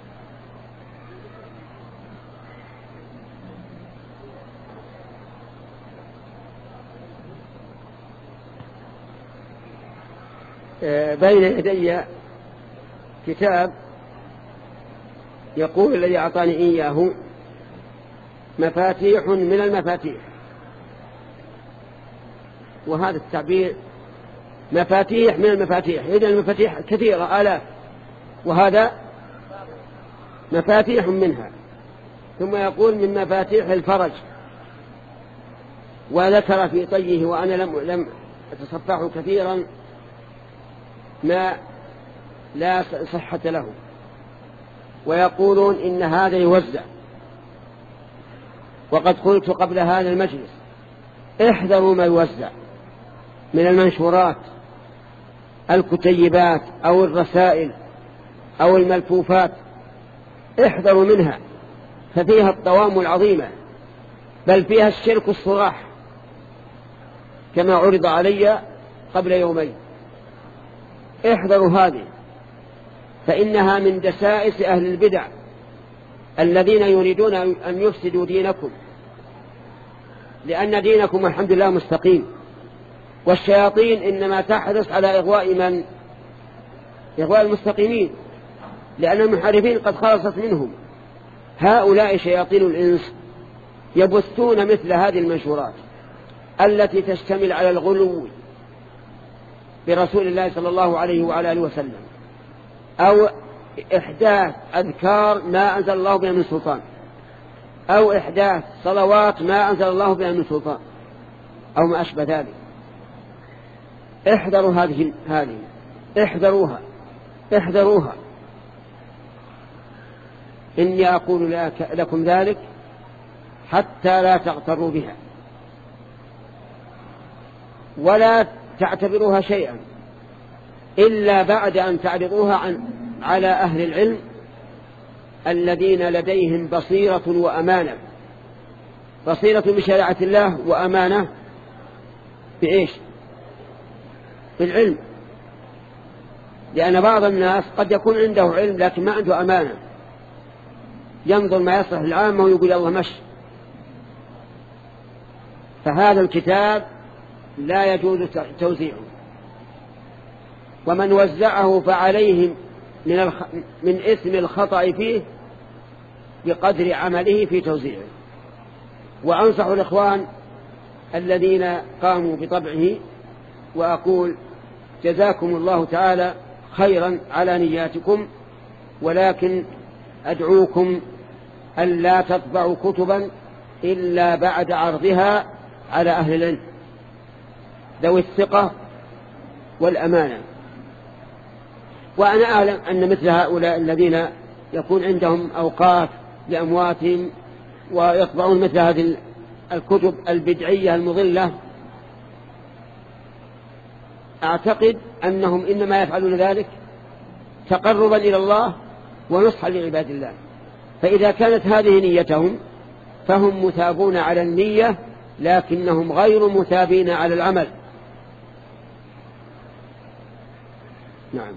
S1: بين يدي كتاب يقول الذي أعطاني إياه مفاتيح من المفاتيح، وهذا التعبير مفاتيح من المفاتيح، إذن المفاتيح كثيرة آلاف، وهذا مفاتيح منها. ثم يقول من مفاتيح الفرج، وذكر في طيه وأنا لم, لم أتصفحه كثيرا ما لا صحة له، ويقولون إن هذا يوزع. وقد قلت قبل هذا المجلس احذروا ما يوزع من المنشورات الكتيبات أو الرسائل أو الملفوفات، احذروا منها، ففيها الطوام العظيمة، بل فيها الشرك الصراح كما عرض علي قبل يومين. احذروا هذه، فإنها من دسائس أهل البدع الذين يريدون أن يفسدوا دينكم، لأن دينكم الحمد لله مستقيم، والشياطين إنما تحرص على إغواء من؟ إغواء المستقيمين، لأن المنحرفين قد خلصت منهم. هؤلاء شياطين الإنس يبثون مثل هذه المنشورات التي تشتمل على الغلو برسول الله صلى الله عليه وعلى آله وسلم، أو إحداث أذكار ما أنزل الله بها من سلطان، أو إحداث صلوات ما أنزل الله بها من سلطان، أو ما أشبه ذلك. احذروا هذه هذه احذروها احذروها إني أقول لكم ذلك حتى لا تغتروا بها، ولا تعتبروها شيئا إلا بعد أن تعرضوها عن على أهل العلم الذين لديهم بصيرة وأمانة، بصيرة بشريعة الله وأمانة بإيش؟ بالعلم. لأن بعض الناس قد يكون عنده علم لكن ما عنده أمانة، ينظر ما يصلح العامة ويقول الله مشي. فهذا الكتاب لا يجوز توزيعه، ومن وزعه فعليه من, الخ... من إثم الخطأ فيه بقدر عمله في توزيعه. وأنصح الإخوان الذين قاموا بطبعه وأقول جزاكم الله تعالى خيرا على نياتكم، ولكن أدعوكم أن لا تطبعوا كتبا إلا بعد عرضها على أهل العلم ذوي الثقة والأمانة. وأنا أعلم أن مثل هؤلاء الذين يكون عندهم أوقاف لأمواتهم ويطبعون مثل هذه الكتب البدعية المضلة، أعتقد أنهم إنما يفعلون ذلك تقربا إلى الله ونصحا لعباد الله. فإذا كانت هذه نيتهم فهم مثابون على النية، لكنهم غير مثابين على العمل. نعم.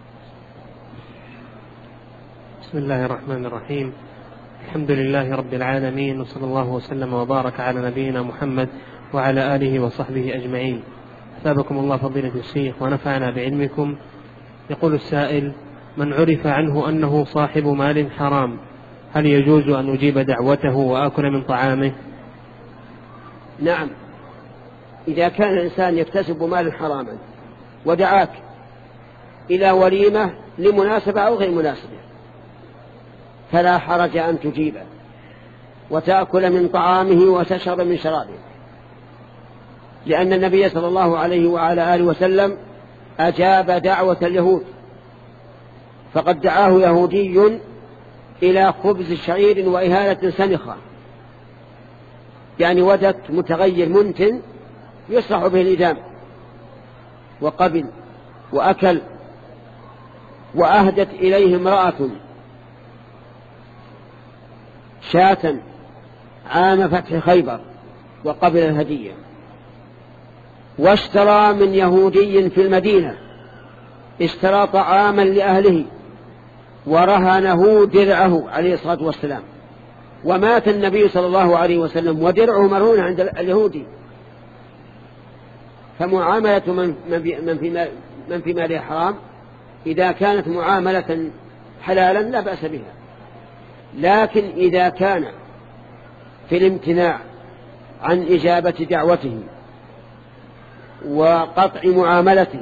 S2: بسم الله الرحمن الرحيم. الحمد لله رب العالمين، وصلى الله وسلم وبارك على نبينا محمد وعلى آله وصحبه أجمعين. أثابكم الله فضيلة الشيخ ونفعنا بعلمكم. يقول السائل: من عرف عنه أنه صاحب مال حرام هل يجوز أن أجيب دعوته وأكل من طعامه؟
S1: نعم، إذا كان الإنسان يكتسب مالا حراما ودعاك إلى وليمة لمناسبة أو غير مناسبة فلا حرج أن تجيبه وتأكل من طعامه وتشرب من شرابه، لأن النبي صلى الله عليه وعلى آله وسلم أجاب دعوة اليهود، فقد دعاه يهودي إلى خبز شعير وإهالة سنخة، يعني ودك متغير منتن يصلح به الإدام، وقبل وأكل. وأهدت إليه امرأة شاة عام فتح خيبر وقبل الهدية. واشترى من يهودي في المدينة، اشترى طعاما لأهله ورهنه درعه عليه الصلاة والسلام، ومات النبي صلى الله عليه وسلم ودرعه مرهون عند اليهودي. فمعاملة من في مال من في ماله حرام إذا كانت معاملة حلالا لا بأس بها، لكن إذا كان في الامتناع عن إجابة دعوته وقطع معاملته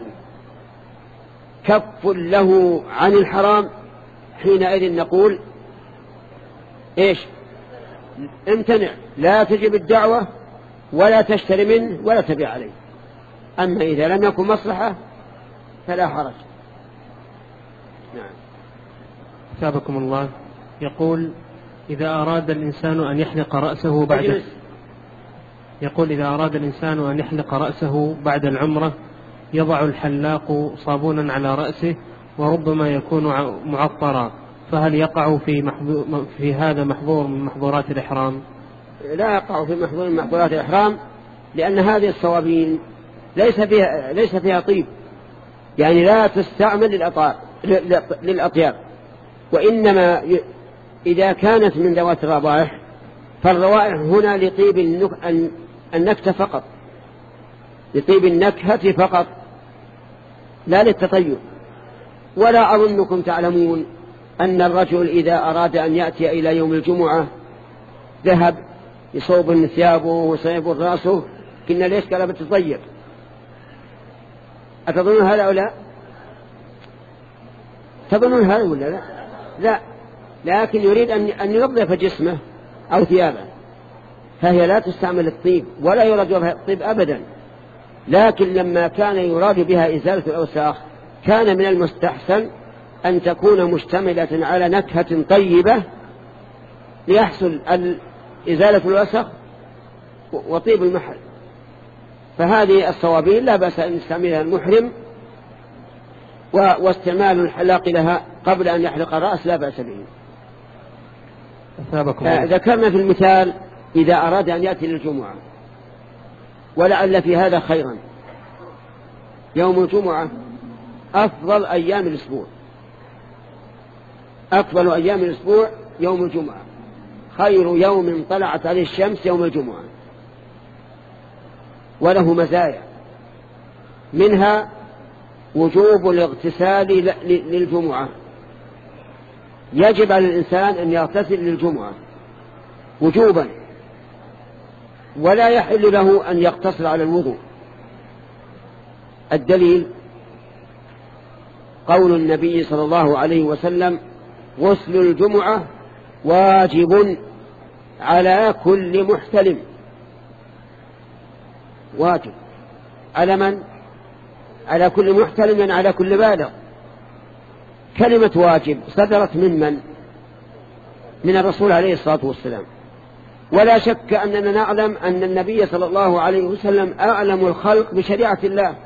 S1: كف له عن الحرام، حينئذ نقول إيش؟ امتنع، لا تجب الدعوة ولا تشتري منه ولا تبيع عليه. أما إذا لم يكن مصلحة فلا حرج. نعم.
S2: أثابكم الله. يقول: إذا أراد الإنسان أن يحلق رأسه بعد يقول إذا أراد الإنسان أن يحلق رأسه بعد العمرة يضع الحلاق صابونا على رأسه وربما يكون معطرا، فهل يقع في, محظور في هذا محظور من محظورات الإحرام؟
S1: لا يقع في محظور من محظورات الإحرام، لأن هذه الصوابين ليس فيها, ليس فيها طيب، يعني لا تستعمل للأطعام للأطياب. وإنما إذا كانت من ذوات الروائح فالروائح هنا لطيب النكهة فقط، لطيب النكهة فقط لا للتطيب. ولا أظنكم تعلمون أن الرجل إذا أراد أن يأتي إلى يوم الجمعة ذهب يصوب ثيابه ويصيب رأسه، كنا ليش قال بتطيب؟ أتظنون هذا أو لا؟ تظنون هذا ولا لا؟ لا، لكن يريد أن ينظف جسمه أو ثيابه، فهي لا تستعمل الطيب ولا يراد بها الطيب أبدا. لكن لما كان يراد بها إزالة الأوساخ كان من المستحسن أن تكون مشتملة على نكهة طيبة ليحصل إزالة الوسخ وطيب المحل. فهذه الصوابين لا بأس أن يستعملها المحرم، واستعمال الحلاق لها قبل أن يحلق الرأس لا بأس به. ذكرنا في المثال إذا أراد أن يأتي للجمعة، ولعل في هذا خيرا. يوم الجمعة أفضل أيام الأسبوع، أفضل أيام الأسبوع يوم الجمعة، خير يوم طلعت عليه الشمس يوم الجمعة، وله مزايا، منها وجوب الاغتسال للجمعة. يجب على الإنسان أن يغتسل للجمعة وجوبا، ولا يحل له أن يقتصر على الوضوء. الدليل قول النبي صلى الله عليه وسلم: غسل الجمعة واجب على كل محتلم. واجب على من؟ على كل محتلم، يعني على كل بالغ. كلمة واجب صدرت من من؟ من الرسول عليه الصلاة والسلام. ولا شك أننا نعلم أن النبي صلى الله عليه وسلم أعلم الخلق بشريعة الله،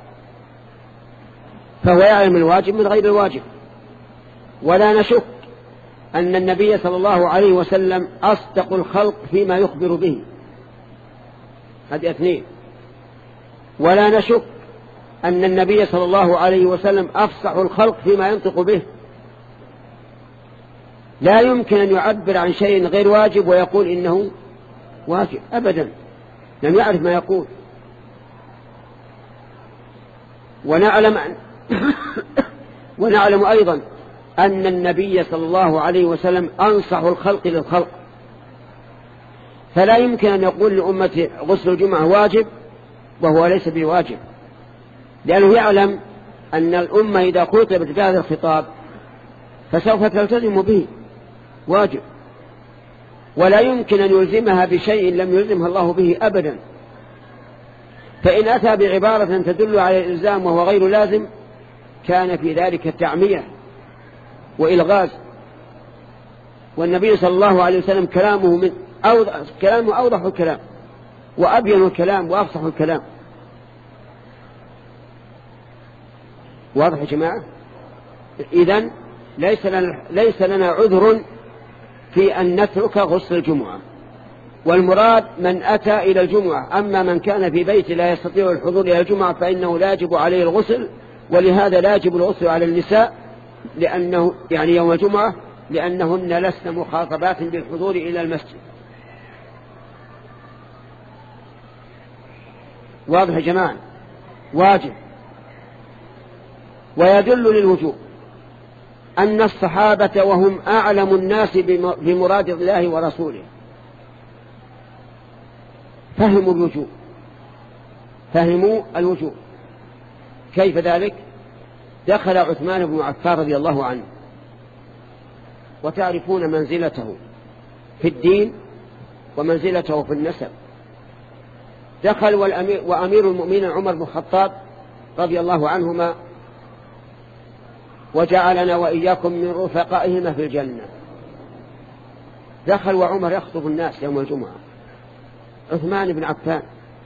S1: فهو يعلم الواجب من غير الواجب. ولا نشك أن النبي صلى الله عليه وسلم أصدق الخلق فيما يخبر به. هذه اثنين. ولا نشك أن النبي صلى الله عليه وسلم أفصح الخلق فيما ينطق به. لا يمكن أن يعبر عن شيء غير واجب ويقول إنه واجب أبدا، لم يعرف ما يقول. ونعلم أن ونعلم أيضا أن النبي صلى الله عليه وسلم أنصح الخلق للخلق، فلا يمكن أن يقول لأمة غسل الجمعة واجب وهو ليس بواجب، لأنه يعلم أن الأمة إذا خطبت بهذا الخطاب فسوف تلتزم به واجب، ولا يمكن أن يلزمها بشيء لم يلزمها الله به أبدا. فإن أتى بعبارة تدل على الإلزام وهو غير لازم كان في ذلك تعمية وإلغاز. والنبي صلى الله عليه وسلم كلامه من أوضح كلامه أوضح الكلام وأبين الكلام وأفصح الكلام. واضح يا جماعة؟ إذن ليس لنا, ليس لنا عذر في أن نترك غسل الجمعة، والمراد من أتى إلى الجمعة. أما من كان في بيت لا يستطيع الحضور إلى الجمعة فإنه لا يجب عليه الغسل، ولهذا لا يجب الغسل على النساء لأنه يعني يوم الجمعة لأنهن لسن مخاطبات بالحضور إلى المسجد. واضح يا جماعة؟ واجب. ويدل للوجوب أن الصحابة وهم أعلم الناس بمراد الله ورسوله فهموا الوجوب، فهموا الوجوب. كيف ذلك؟ دخل عثمان بن عفان رضي الله عنه، وتعرفون منزلته في الدين ومنزلته في النسب. دخل والأمير وأمير المؤمنين عمر بن الخطاب رضي الله عنهما وجعلنا وإياكم من رفقائهما في الجنة. دخل وعمر يخطب الناس يوم الجمعة، عثمان بن عفان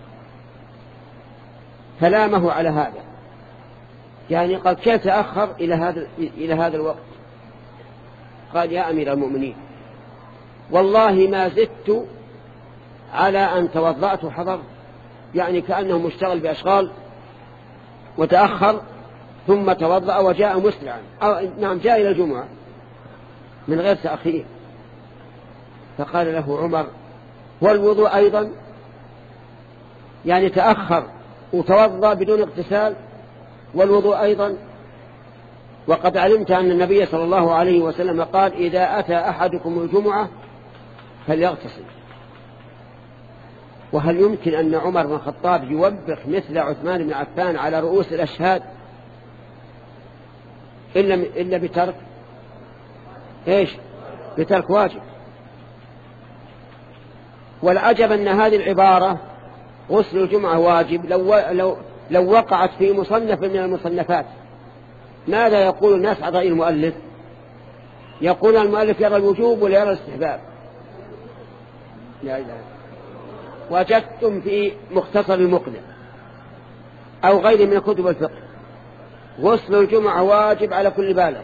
S1: فلامه على هذا، يعني قد كيف تأخر إلى هذا إلى هذا الوقت؟ قال: يا أمير المؤمنين والله ما زدت على أن توضأت وحضرت، يعني كأنه مشتغل بأشغال وتأخر ثم توضأ وجاء مسرعا، أو نعم جاء إلى الجمعة من غير تأخير، فقال له عمر: والوضوء أيضا؟ يعني تأخر وتوضأ بدون اغتسال، والوضوء أيضا؟ وقد علمت أن النبي صلى الله عليه وسلم قال: إذا أتى أحدكم الجمعة فليغتسل. وهل يمكن أن عمر بن الخطاب يوبخ مثل عثمان بن عفان على رؤوس الأشهاد إلا إلا بترك إيش؟ بترك واجب. والعجب أن هذه العبارة غسل الجمعة واجب لو, لو, لو وقعت في مصنف من المصنفات، ماذا يقول الناس عن رأي المؤلف؟ يقول المؤلف يرى الوجوب ولا يرى الاستحباب؟ لا إله. وجدتم في مختصر المقنع أو غيره من كتب الفقه غسل الجمعة واجب على كل بالغ.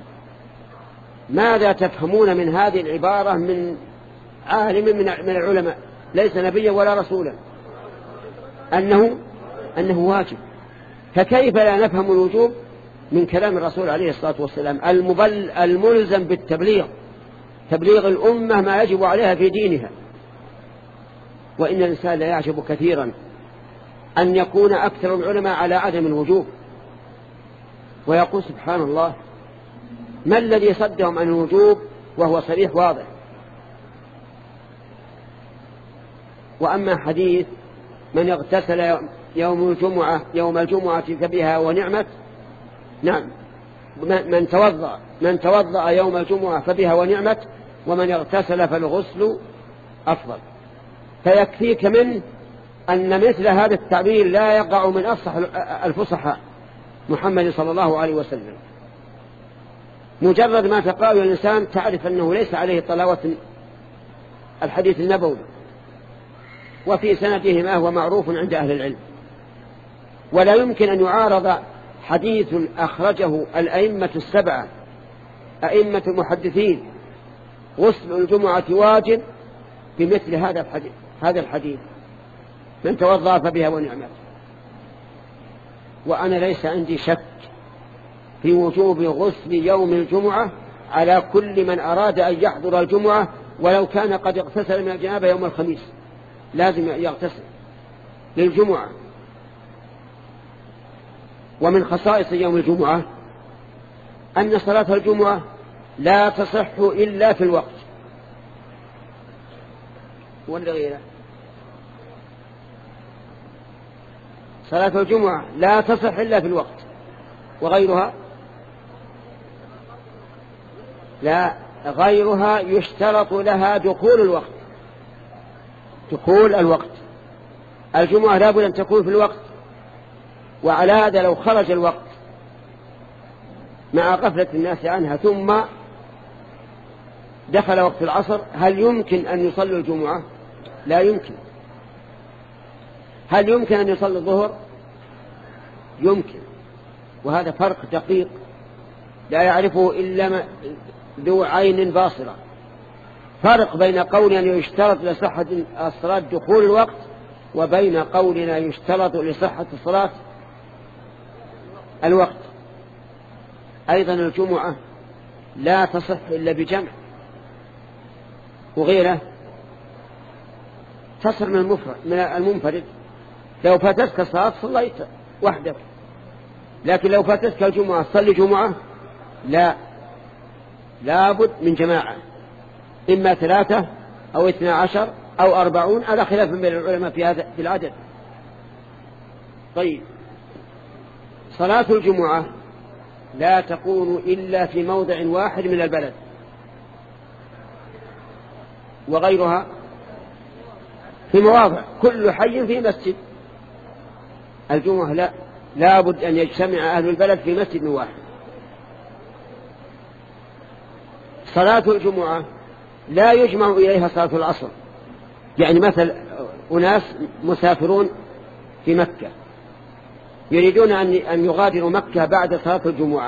S1: ماذا تفهمون من هذه العبارة من عالم من العلماء ليس نبيا ولا رسولا؟ أنه أنه واجب. فكيف لا نفهم الوجوب من كلام الرسول عليه الصلاة والسلام المبل الملزم بالتبليغ، تبليغ الأمة ما يجب عليها في دينها؟ وإن الإنسان لا يعجب كثيرا أن يكون أكثر العلماء على عدم الوجوب، ويقول سبحان الله ما الذي صدهم عن الوجوب وهو صريح واضح. وأما حديث من اغتسل يوم الجمعة يوم الجمعة فبها ونعمت، نعم من توضأ من توضأ يوم الجمعة فبها ونعمت، ومن اغتسل فالغسل أفضل. فيكفيك منه أن مثل هذا التعبير لا يقع من أفصح الفصحاء محمد صلى الله عليه وسلم. مجرد ما تقال الإنسان تعرف أنه ليس عليه طلاوة الحديث النبوي، وفي سنده ما هو معروف عند أهل العلم. ولا يمكن أن يعارض حديث أخرجه الأئمة السبعة أئمة المحدثين غسل الجمعة واجب بمثل هذا الحديث هذا الحديث من توضأ فبها ونعمت. وأنا ليس عندي شك في وجوب غسل يوم الجمعة على كل من أراد أن يحضر الجمعة ولو كان قد اغتسل من الجنابة يوم الخميس، لازم يغتسل للجمعة. ومن خصائص يوم الجمعة أن صلاة الجمعة لا تصح إلا في الوقت ولا غيره. صلاة الجمعة لا تصح إلا في الوقت، وغيرها لا، غيرها يشترط لها دخول الوقت. دخول الوقت الجمعة لابد أن تكون في الوقت، وعلى هذا لو خرج الوقت مع غفلة الناس عنها ثم دخل وقت العصر هل يمكن أن يصلي الجمعة؟ لا يمكن. هل يمكن أن يصلي الظهر؟ يمكن. وهذا فرق دقيق لا يعرفه إلا ذو عين باصرة. فرق بين قولنا يشترط لصحة الصلاة دخول الوقت وبين قولنا يشترط لصحة الصلاة الوقت. أيضا الجمعة لا تصح إلا بجمع، وغيره تصل من المفرد من المنفرد. لو فاتتك الصلاة صليت وحدك، لكن لو فاتتك الجمعة صلي جمعة لا، لابد من جماعة، إما ثلاثة أو اثنى عشر أو أربعون على خلاف بين العلماء في هذا في العدد. طيب صلاة الجمعة لا تكون إلا في موضع واحد من البلد، وغيرها في مواضع كل حي في مسجد. الجمعة لا، لابد أن يجتمع أهل البلد في مسجد واحد. صلاة الجمعة لا يجمع إليها صلاة العصر، يعني مثل أناس مسافرون في مكة يريدون أن يغادروا مكة بعد صلاة الجمعة،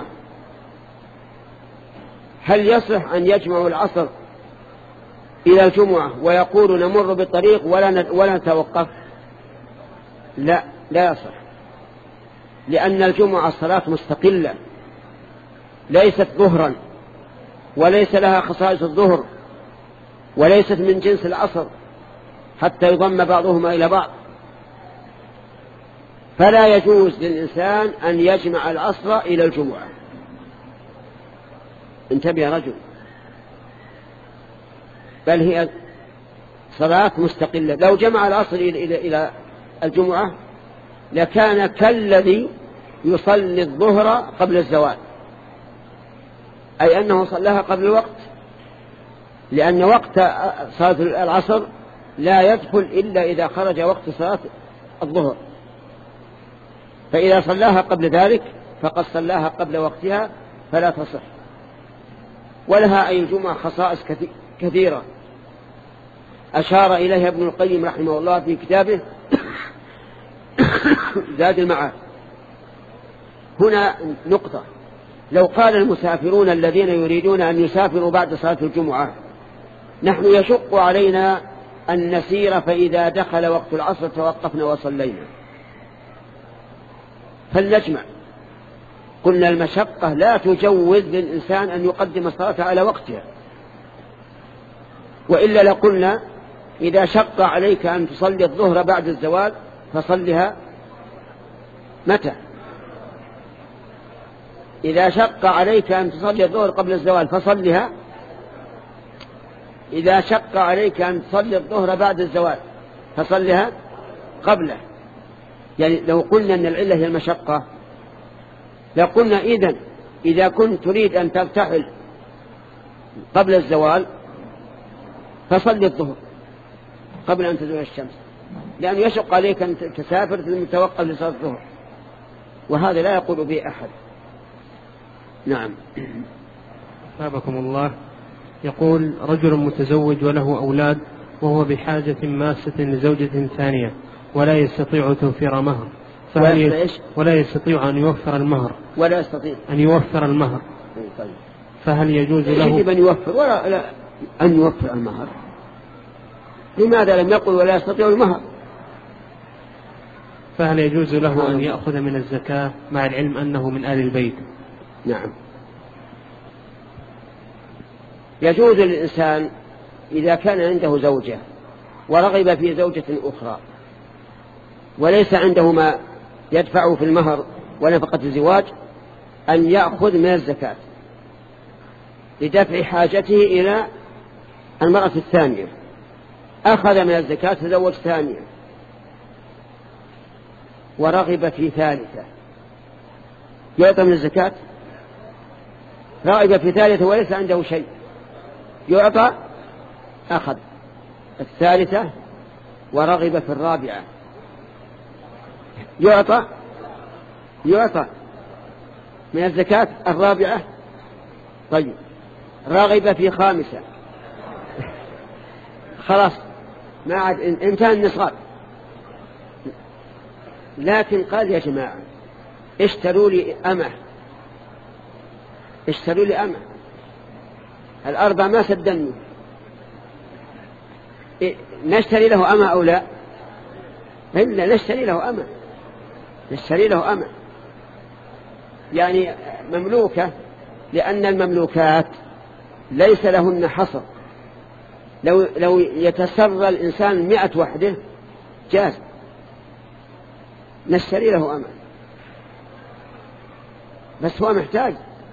S1: هل يصح أن يجمعوا العصر إلى الجمعة ويقولوا نمر بالطريق ولا ولا نتوقف؟ لا، لا يصح. لأن الجمعة صلاة مستقلة ليست ظهرا، وليس لها خصائص الظهر، وليست من جنس العصر حتى يضم بعضهما إلى بعض، فلا يجوز للإنسان أن يجمع العصر إلى الجمعة. انتبه يا رجل، بل هي صلاة مستقلة. لو جمع العصر إلى إلى الجمعة لكان كالذي يصلي الظهر قبل الزوال، أي أنه صلاها قبل الوقت، لأن وقت صلاة العصر لا يدخل إلا إذا خرج وقت صلاة الظهر، فإذا صلاها قبل ذلك فقد صلاها قبل وقتها فلا تصح. ولها أي الجمعة خصائص كثيرة أشار إليها ابن القيم رحمه الله في كتابه زاد المعاد. هنا نقطة: لو قال المسافرون الذين يريدون أن يسافروا بعد صلاة الجمعة نحن يشق علينا أن نسير، فإذا دخل وقت العصر توقفنا وصلينا، فلنجمع. قلنا المشقة لا تجوز للإنسان أن يقدم الصلاة على وقتها، وإلا لقلنا إذا شق عليك أن تصلي الظهر بعد الزوال فصلها متى؟ إذا شق عليك أن تصلي الظهر قبل الزوال فصلها، إذا شق عليك أن تصلي الظهر بعد الزوال فصلها قبله. يعني لو قلنا أن العلة هي المشقة لقلنا إذن إذا كنت تريد أن ترتحل قبل الزوال فصلي الظهر قبل أن تزول الشمس، لأنه يشق عليك أن تسافر ثم توقف لصلاة الظهر، وهذا لا يقول به أحد. نعم.
S2: أثابكم الله. يقول: رجل متزوج وله أولاد وهو بحاجة ماسة لزوجة ثانية ولا يستطيع توفير مهر، فهل ولا يستطيع أن يوفر المهر
S1: ولا يستطيع
S2: أن يوفر المهر فهل يجوز له
S1: يجب أن يوفر ولا لا أن يوفر المهر؟ لماذا لم يقل ولا يستطيع المهر؟
S2: فهل يجوز له أن يأخذ من الزكاة مع العلم أنه من آل البيت؟
S1: نعم، يجوز للإنسان إذا كان عنده زوجة ورغب في زوجة أخرى وليس عنده ما يدفعه في المهر ونفقة الزواج أن يأخذ من الزكاة لدفع حاجته إلى المرأة الثانية. أخذ من الزكاة تزوج ثانية ورغب في ثالثة، يعطى من الزكاة؟ رغب في ثالثة وليس عنده شيء يعطى؟ أخذ الثالثة ورغب في الرابعة يعطى؟ يعطى من الزكاة الرابعة. طيب، رغب في خامسة خلاص ما عاد انتهى النصاب، لكن قال يا جماعة اشتروا لي أمة، اشتروا لي أمة، الأربع ما سدنوا، إيه نشتري له أمة أو لا؟ إلا نشتري له أمة، نشتري له أمة يعني مملوكة، لأن المملوكات ليس لهن حصر. لو, لو يتسرى الإنسان مئة وحده جاز، نشتري له أمة، بس هو محتاج،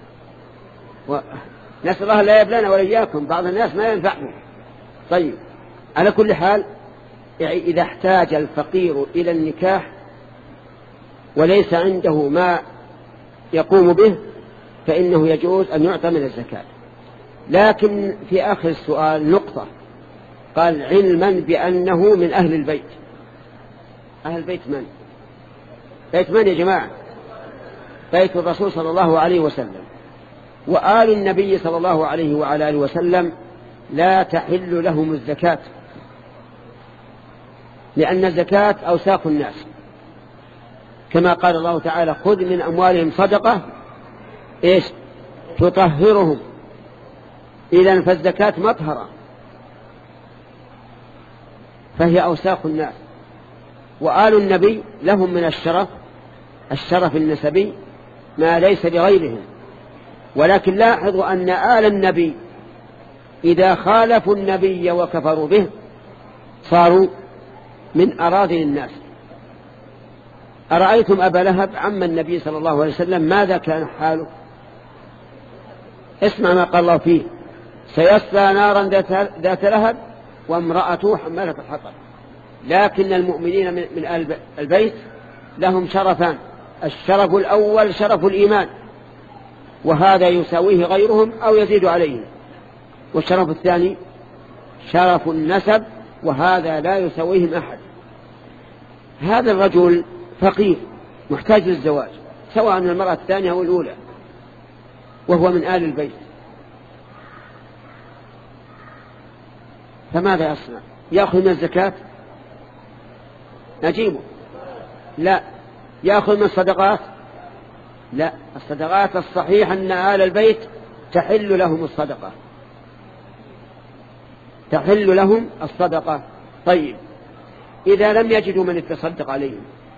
S1: نسأل الله لا يبلانا ولا إياكم، بعض الناس ما ينفعه. طيب، على كل حال إذا احتاج الفقير إلى النكاح وليس عنده ما يقوم به فإنه يجوز أن يعطى من الزكاة. لكن في آخر السؤال نقطة، قال علما بأنه من أهل البيت. أهل البيت من؟ بيت من يا جماعة؟ بيت الرسول صلى الله عليه وسلم، وآل النبي صلى الله عليه وعلى آله وسلم لا تحل لهم الزكاة، لأن الزكاة أوساخ الناس، كما قال الله تعالى: خذ من أموالهم صدقة إيش تطهرهم. إذن فالزكاة مطهرة، فهي أوساخ الناس، وآل النبي لهم من الشرف الشرف النسبي ما ليس لغيرهم. ولكن لاحظوا أن آل النبي إذا خالفوا النبي وكفروا به صاروا من أراذل الناس. أرأيتم أبا لهب عم النبي صلى الله عليه وسلم ماذا كان حاله؟ اسمع ما قال الله فيه: سيصلى نارا ذات لهب وامرأته حمالة الحطب. لكن المؤمنين من آل البيت لهم شرفان: الشرف الأول شرف الإيمان، وهذا يساويه غيرهم أو يزيد عليه، والشرف الثاني شرف النسب، وهذا لا يساويهم أحد. هذا الرجل فقير محتاج للزواج، سواء من المرأة الثانية أو الأولى، وهو من آل البيت، فماذا يصنع؟ يأخذ من الزكاة؟ نجيبه؟ لا. يأخذ من الصدقات؟ لا. الصدقات الصحيح أن آل البيت تحل لهم الصدقة، تحل لهم الصدقة. طيب، إذا لم يجدوا من يتصدق عليهم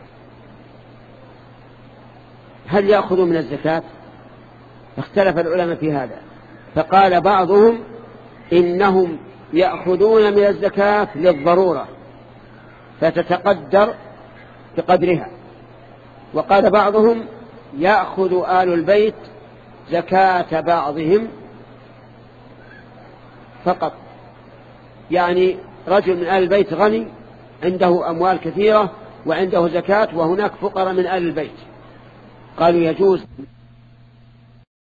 S1: هل يأخذوا من الزكاة؟ اختلف العلماء في هذا، فقال بعضهم إنهم يأخذون من الزكاة للضرورة فتتقدر بقدرها، وقال بعضهم يأخذ آل البيت زكاة بعضهم فقط. يعني رجل من آل البيت غني عنده أموال كثيرة وعنده زكاة، وهناك فقراء من آل البيت، قالوا يجوز